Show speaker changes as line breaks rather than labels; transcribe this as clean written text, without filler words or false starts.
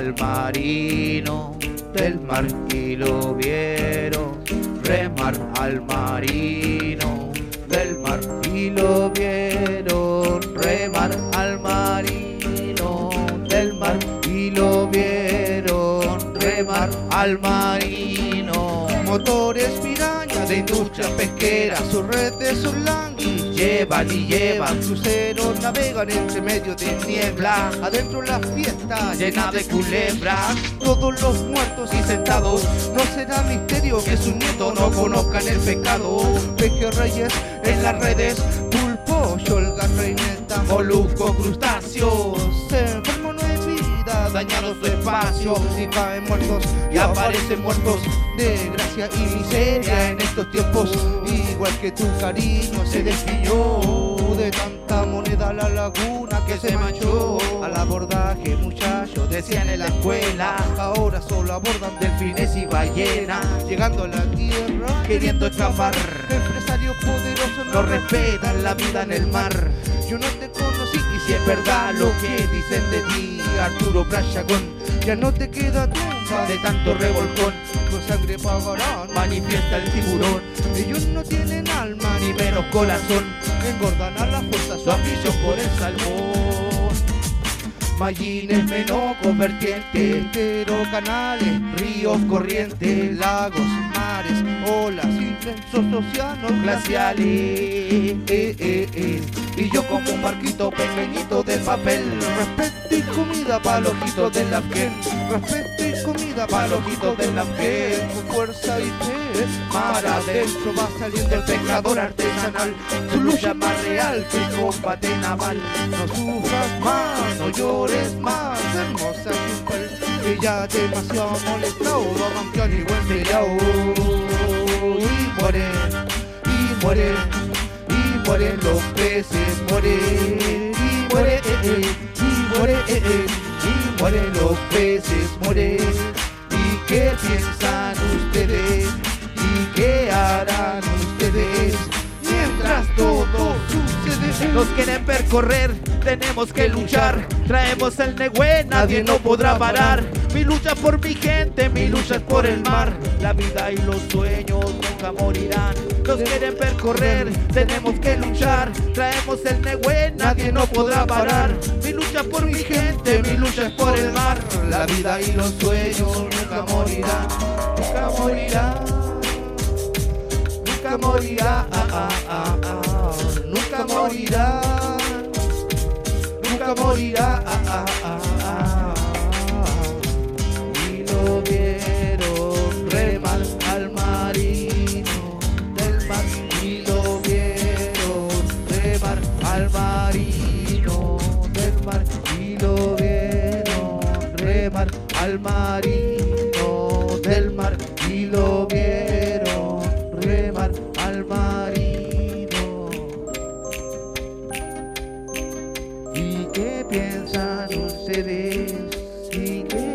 al marino del mar y lo vieron remar al marino del mar y lo vieron remar al marino del mar y lo vieron remar al marino.
Motores piraña de industria pesquera, sus redes son langui, llevan y llevan. Cruceros navegan entre medio de niebla, adentro la fiesta llena de culebras. Todos los muertos y sentados, no será misterio que sus nietos no conozcan el pecado. Pejerreyes en las redes, pulpo, yolga, reineta, molusco, crustáceos. Enfermo no es vida, dañado su espacio, y caen muertos y aparecen muertos de gracia y miseria en estos tiempos. Igual que tu cariño se desvió de tanta moneda a la laguna que se manchó. Al abordaje, muchachos, decían en la escuela, ahora solo abordan delfines y ballenas, llegando a la tierra queriendo escapar. Empresarios poderosos no respetan la vida en el mar. Yo no te conocí y si es verdad lo que dicen de ti, Arturo Pratchagón, ya no te queda tumba de tanto revolcón. Con sangre pagarán, manifiesta el tiburón. Ellos no tienen alma ni menos corazón, engordan a la fuerza su afición por el salmón. Mallines, menocos, vertientes, entero, canales, ríos, corrientes, lagos, mares, olas, inmensos océanos glaciales. Y yo como un barquito pequeñito de papel, respeto y comida para los ojitos del Lafken, respeto y comida para los ojitos del Lafken. Con fuerza y fe, mar adentro va saliendo el pescador artesanal, su lucha más real que el combate naval. No sufras más, no llores más, hermosa Chimpel, que ya demasiado molestado, mancan y buen peleado. Y mueren, y mueren los peces, mueren, y mueren, y mueren, y mueren los peces, mueren. ¿Y qué piensan ustedes? ¿Y qué harán ustedes mientras todo sucede?
Nos quieren ver correr, tenemos que luchar. Traemos el Nehue, nadie no podrá parar. Mi lucha por mi gente, mi lucha es por el mar. La vida y los sueños nunca morirán. Nos quieren ver correr, tenemos que luchar. Traemos el Nehue, nadie no podrá parar. Mi lucha por mi gente, mi lucha es por el mar.
La vida y los sueños nunca morirán, nunca morirán, nunca morirán, nunca morirán, nunca morirán. Y lo vieron remar al marino del mar, y lo vieron remar al marino del mar, y lo vieron remar al marino del mar, y lo vieron remar al marino. ¿Y qué piensan ustedes? ¿Y qué